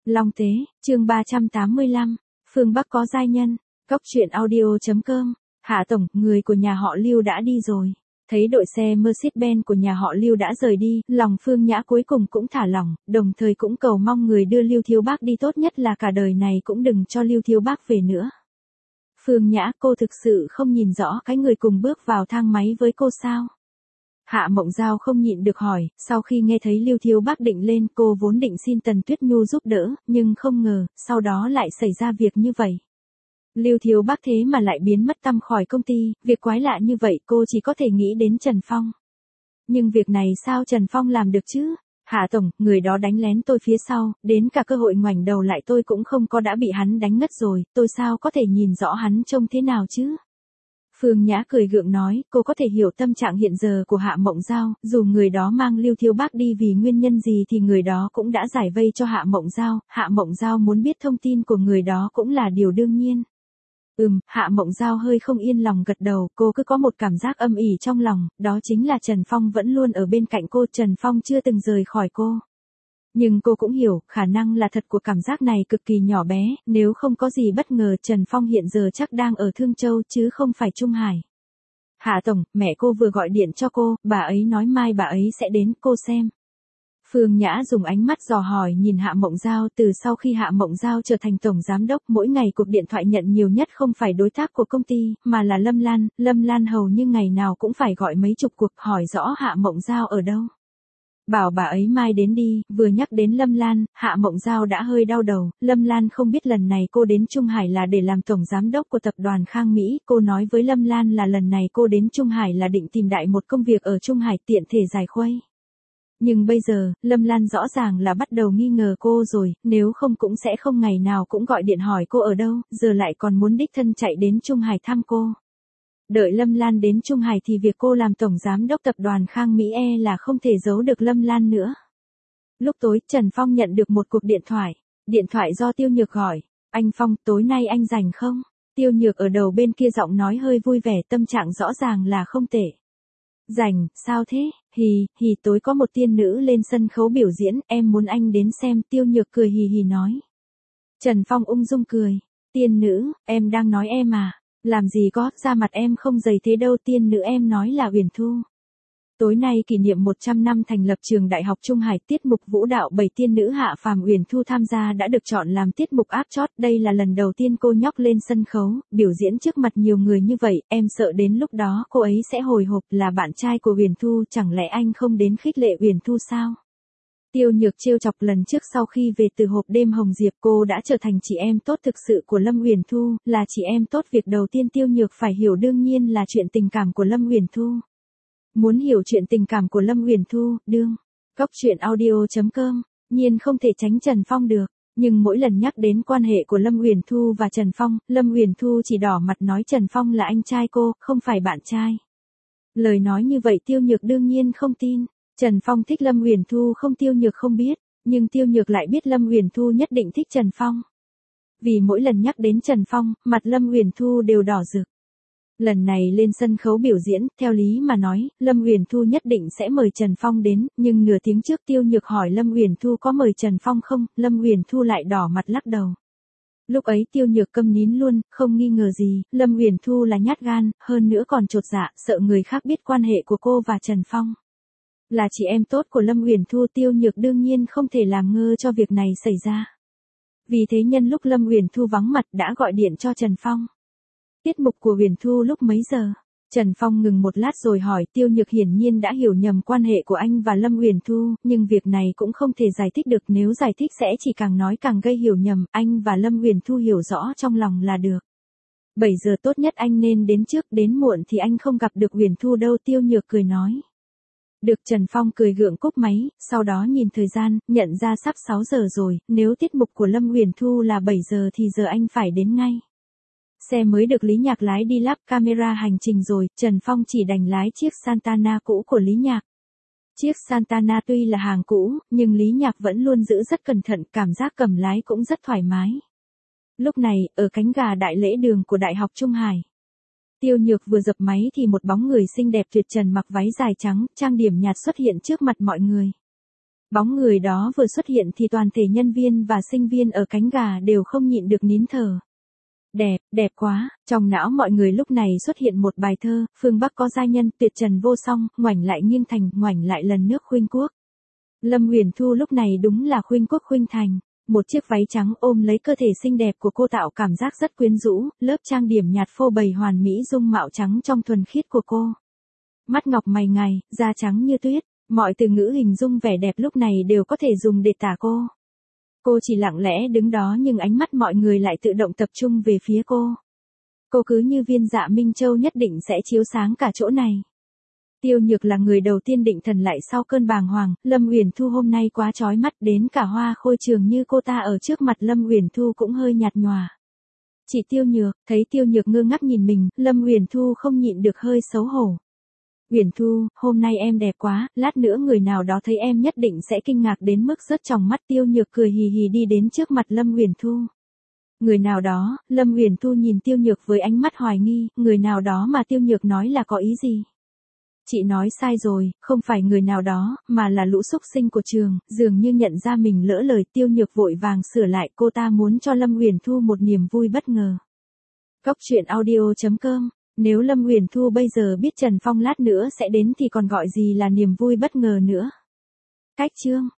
Long Tế, chương 385, phương Bắc có giai nhân, Cóc truyện audio.com, Hạ Tổng, người của nhà họ Lưu đã đi rồi. Thấy đội xe Mercedes-Benz của nhà họ Lưu đã rời đi, lòng Phương Nhã cuối cùng cũng thả lỏng, đồng thời cũng cầu mong người đưa Lưu Thiếu Bác đi tốt nhất là cả đời này cũng đừng cho Lưu Thiếu Bác về nữa. Phương Nhã, cô thực sự không nhìn rõ cái người cùng bước vào thang máy với cô sao? Hạ Mộng Giao không nhịn được hỏi, sau khi nghe thấy Lưu Thiếu Bác định lên, cô vốn định xin Tần Tuyết Nhu giúp đỡ, nhưng không ngờ, sau đó lại xảy ra việc như vậy. Lưu Thiếu Bác thế mà lại biến mất tăm khỏi công ty, việc quái lạ như vậy cô chỉ có thể nghĩ đến Trần Phong. Nhưng việc này sao Trần Phong làm được chứ? Hạ Tổng, người đó đánh lén tôi phía sau, đến cả cơ hội ngoảnh đầu lại tôi cũng không có đã bị hắn đánh ngất rồi, tôi sao có thể nhìn rõ hắn trông thế nào chứ? Phương Nhã cười gượng nói, cô có thể hiểu tâm trạng hiện giờ của Hạ Mộng Giao, dù người đó mang Lưu Thiếu Bác đi vì nguyên nhân gì thì người đó cũng đã giải vây cho Hạ Mộng Giao muốn biết thông tin của người đó cũng là điều đương nhiên. Hạ Mộng Giao hơi không yên lòng gật đầu, cô cứ có một cảm giác âm ỉ trong lòng, đó chính là Trần Phong vẫn luôn ở bên cạnh cô, Trần Phong chưa từng rời khỏi cô. Nhưng cô cũng hiểu, khả năng là thật của cảm giác này cực kỳ nhỏ bé, nếu không có gì bất ngờ Trần Phong hiện giờ chắc đang ở Thương Châu chứ không phải Trung Hải. Hạ Tổng, mẹ cô vừa gọi điện cho cô, bà ấy nói mai bà ấy sẽ đến, cô xem. Phương Nhã dùng ánh mắt dò hỏi nhìn Hạ Mộng Giao, từ sau khi Hạ Mộng Giao trở thành tổng giám đốc, mỗi ngày cuộc điện thoại nhận nhiều nhất không phải đối tác của công ty, mà là Lâm Lan hầu như ngày nào cũng phải gọi mấy chục cuộc hỏi rõ Hạ Mộng Giao ở đâu. Bảo bà ấy mai đến đi, vừa nhắc đến Lâm Lan, Hạ Mộng Giao đã hơi đau đầu, Lâm Lan không biết lần này cô đến Trung Hải là để làm tổng giám đốc của tập đoàn Khang Mỹ, cô nói với Lâm Lan là lần này cô đến Trung Hải là định tìm đại một công việc ở Trung Hải tiện thể giải khuây. Nhưng bây giờ, Lâm Lan rõ ràng là bắt đầu nghi ngờ cô rồi, nếu không cũng sẽ không ngày nào cũng gọi điện hỏi cô ở đâu, giờ lại còn muốn đích thân chạy đến Trung Hải thăm cô. Đợi Lâm Lan đến Trung Hải thì việc cô làm tổng giám đốc tập đoàn Khang Mỹ là không thể giấu được Lâm Lan nữa. Lúc tối, Trần Phong nhận được một cuộc điện thoại do Tiêu Nhược gọi, anh Phong, tối nay anh rảnh không? Tiêu Nhược ở đầu bên kia giọng nói hơi vui vẻ, tâm trạng rõ ràng là không tệ. Rảnh, sao thế? Hì, tối có một tiên nữ lên sân khấu biểu diễn, em muốn anh đến xem, Tiêu Nhược cười hì nói. Trần Phong ung dung cười, tiên nữ, em đang nói em à? Làm gì có, da mặt em không dày thế đâu, tiên nữ em nói là Uyển Thu. Tối nay kỷ niệm 100 năm thành lập trường Đại học Trung Hải, tiết mục vũ đạo 7 tiên nữ Hạ Phàm Uyển Thu tham gia đã được chọn làm tiết mục áp chót, đây là lần đầu tiên cô nhóc lên sân khấu, biểu diễn trước mặt nhiều người như vậy, em sợ đến lúc đó cô ấy sẽ hồi hộp, là bạn trai của Uyển Thu, chẳng lẽ anh không đến khích lệ Uyển Thu sao? Tiêu Nhược trêu chọc, lần trước sau khi về từ hộp đêm Hồng Diệp cô đã trở thành chị em tốt thực sự của Lâm Uyển Thu, là chị em tốt, việc đầu tiên Tiêu Nhược phải hiểu đương nhiên là chuyện tình cảm của Lâm Uyển Thu. Muốn hiểu chuyện tình cảm của Lâm Uyển Thu, Cóc truyện audio.com, nhiên không thể tránh Trần Phong được, nhưng mỗi lần nhắc đến quan hệ của Lâm Uyển Thu và Trần Phong, Lâm Uyển Thu chỉ đỏ mặt nói Trần Phong là anh trai cô, không phải bạn trai. Lời nói như vậy Tiêu Nhược đương nhiên không tin. Trần Phong thích Lâm Uyển Thu không, Tiêu Nhược không biết, nhưng Tiêu Nhược lại biết Lâm Uyển Thu nhất định thích Trần Phong. Vì mỗi lần nhắc đến Trần Phong, mặt Lâm Uyển Thu đều đỏ rực. Lần này lên sân khấu biểu diễn, theo lý mà nói, Lâm Uyển Thu nhất định sẽ mời Trần Phong đến, nhưng nửa tiếng trước Tiêu Nhược hỏi Lâm Uyển Thu có mời Trần Phong không, Lâm Uyển Thu lại đỏ mặt lắc đầu. Lúc ấy Tiêu Nhược câm nín luôn, không nghi ngờ gì, Lâm Uyển Thu là nhát gan, hơn nữa còn chột dạ, sợ người khác biết quan hệ của cô và Trần Phong. Là chị em tốt của Lâm Uyển Thu, Tiêu Nhược đương nhiên không thể làm ngơ cho việc này xảy ra. Vì thế nhân lúc Lâm Uyển Thu vắng mặt đã gọi điện cho Trần Phong. Tiết mục của Uyển Thu lúc mấy giờ? Trần Phong ngừng một lát rồi hỏi, Tiêu Nhược hiển nhiên đã hiểu nhầm quan hệ của anh và Lâm Uyển Thu, nhưng việc này cũng không thể giải thích được, nếu giải thích sẽ chỉ càng nói càng gây hiểu nhầm, anh và Lâm Uyển Thu hiểu rõ trong lòng là được. 7 giờ tốt nhất anh nên đến trước, đến muộn thì anh không gặp được Uyển Thu đâu, Tiêu Nhược cười nói. Được, Trần Phong cười gượng cúp máy, sau đó nhìn thời gian, nhận ra sắp 6 giờ rồi, nếu tiết mục của Lâm Uyển Thu là 7 giờ thì giờ anh phải đến ngay. Xe mới được Lý Nhạc lái đi lắp camera hành trình rồi, Trần Phong chỉ đành lái chiếc Santana cũ của Lý Nhạc. Chiếc Santana tuy là hàng cũ, nhưng Lý Nhạc vẫn luôn giữ rất cẩn thận, cảm giác cầm lái cũng rất thoải mái. Lúc này, ở cánh gà đại lễ đường của Đại học Trung Hải, Tiêu Nhược vừa dập máy thì một bóng người xinh đẹp tuyệt trần mặc váy dài trắng, trang điểm nhạt xuất hiện trước mặt mọi người. Bóng người đó vừa xuất hiện thì toàn thể nhân viên và sinh viên ở cánh gà đều không nhịn được nín thở. Đẹp, đẹp quá, trong não mọi người lúc này xuất hiện một bài thơ, phương Bắc có giai nhân, tuyệt trần vô song, ngoảnh lại nghiêng thành, ngoảnh lại lần nước khuynh quốc. Lâm Huyền Thu lúc này đúng là khuynh quốc khuynh thành. Một chiếc váy trắng ôm lấy cơ thể xinh đẹp của cô tạo cảm giác rất quyến rũ, lớp trang điểm nhạt phô bày hoàn mỹ dung mạo trắng trong thuần khiết của cô. Mắt ngọc mày ngài, da trắng như tuyết, mọi từ ngữ hình dung vẻ đẹp lúc này đều có thể dùng để tả cô. Cô chỉ lặng lẽ đứng đó nhưng ánh mắt mọi người lại tự động tập trung về phía cô. Cô cứ như viên dạ Minh Châu nhất định sẽ chiếu sáng cả chỗ này. Tiêu Nhược là người đầu tiên định thần lại sau cơn bàng hoàng, Lâm Uyển Thu hôm nay quá chói mắt đến cả Hoa Khôi Trường như cô ta ở trước mặt Lâm Uyển Thu cũng hơi nhạt nhòa. Chị Tiêu Nhược, thấy Tiêu Nhược ngơ ngác nhìn mình, Lâm Uyển Thu không nhịn được hơi xấu hổ. Uyển Thu, hôm nay em đẹp quá, lát nữa người nào đó thấy em nhất định sẽ kinh ngạc đến mức rớt tròng mắt. Tiêu Nhược cười hì hì đi đến trước mặt Lâm Uyển Thu. Người nào đó, Lâm Uyển Thu nhìn Tiêu Nhược với ánh mắt hoài nghi, người nào đó mà Tiêu Nhược nói là có ý gì? Chị nói sai rồi, không phải người nào đó, mà là lũ xúc sinh của trường, dường như nhận ra mình lỡ lời. Tiêu Nhược vội vàng sửa lại, cô ta muốn cho Lâm Uyển Thu một niềm vui bất ngờ. Cốc truyện audio.com. Nếu Lâm Uyển Thu bây giờ biết Trần Phong lát nữa sẽ đến thì còn gọi gì là niềm vui bất ngờ nữa. Cách chương